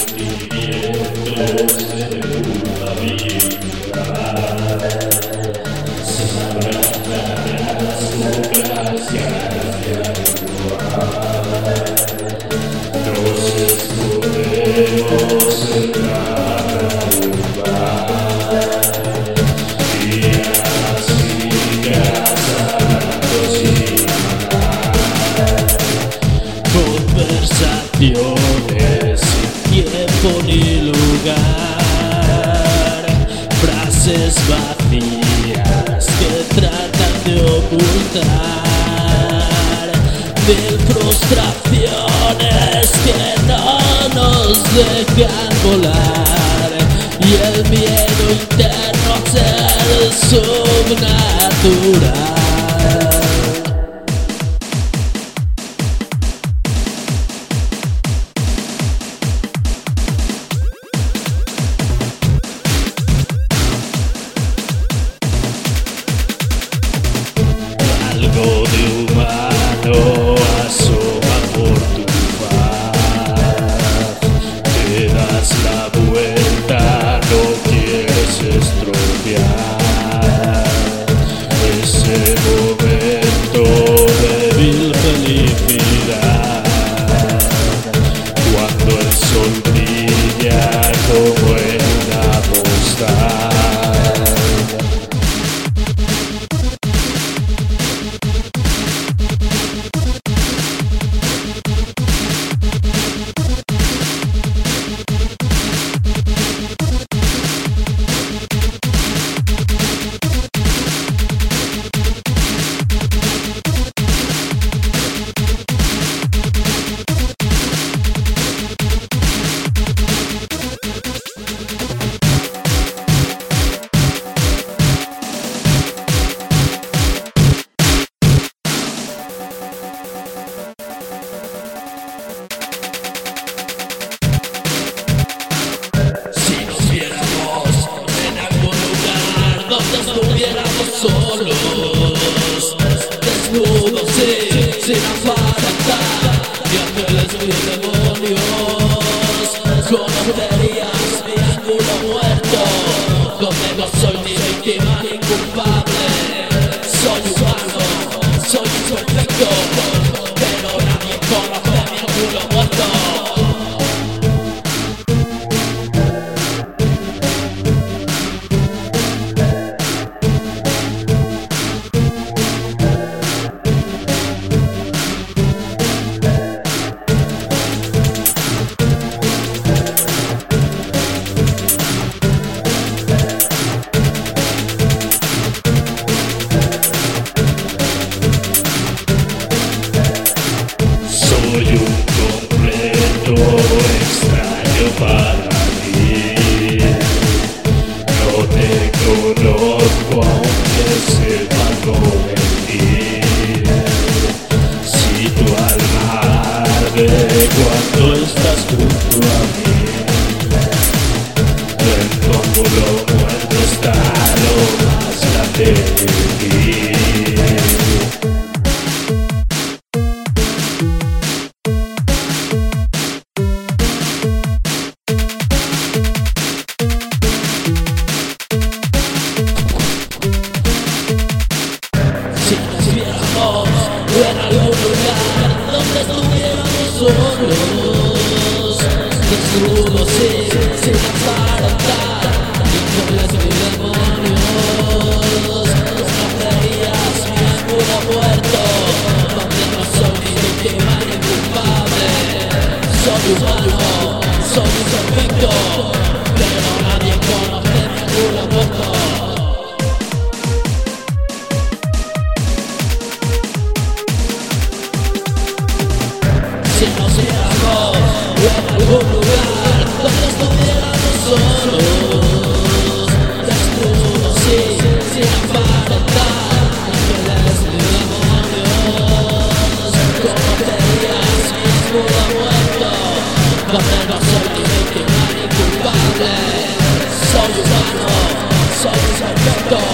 sentimientos de pura vida se abrazan a las bocas ganas de actuar. Nos escondemos en cada lugar, días y días hablando sin parar, conversaciones sin tiempo ni lugar, frases vacías que tratan de ocultar mil frustraciones que no nos dejan volar, y el miedo interno a ser subnatural. Algo de humano asoma por tu faz, te das la vuelta, no quieres estropear ese momento de vil felicidad, cuando el sol brilla como en una postal. Estuviéramos solos, desnudos, sin aparentar, y ángeles y demonios, conocerías mi ángulo muerto, donde no soy ni víctima ni culpable, soy humano, soy imperfecto, pero nadie conoce mi ángulo muerto. Soy un completo extraño para ti, no te conozco aunque sepa algo de ti. Si tu alma arde cuando estás junto a mí, en tu ángulo muerto está lo más grande de ti. Si nos viéramos en algún lugar donde estuviéramos solos, desnudos sin aparentar, ángeles y demonios, conocerías mi ángulo muerto, donde no soy ni víctima ni culpable, soy humano, soy imperfecto, pero nadie conoce mi ángulo muerto. Si nos viéramos en algún lugar donde estuviéramos solos, desnudos sin aparentar, ángeles y demonios, conocerías mi ángulo muerto, donde no soy ni víctima ni culpable, soy humano, soy imperfecto.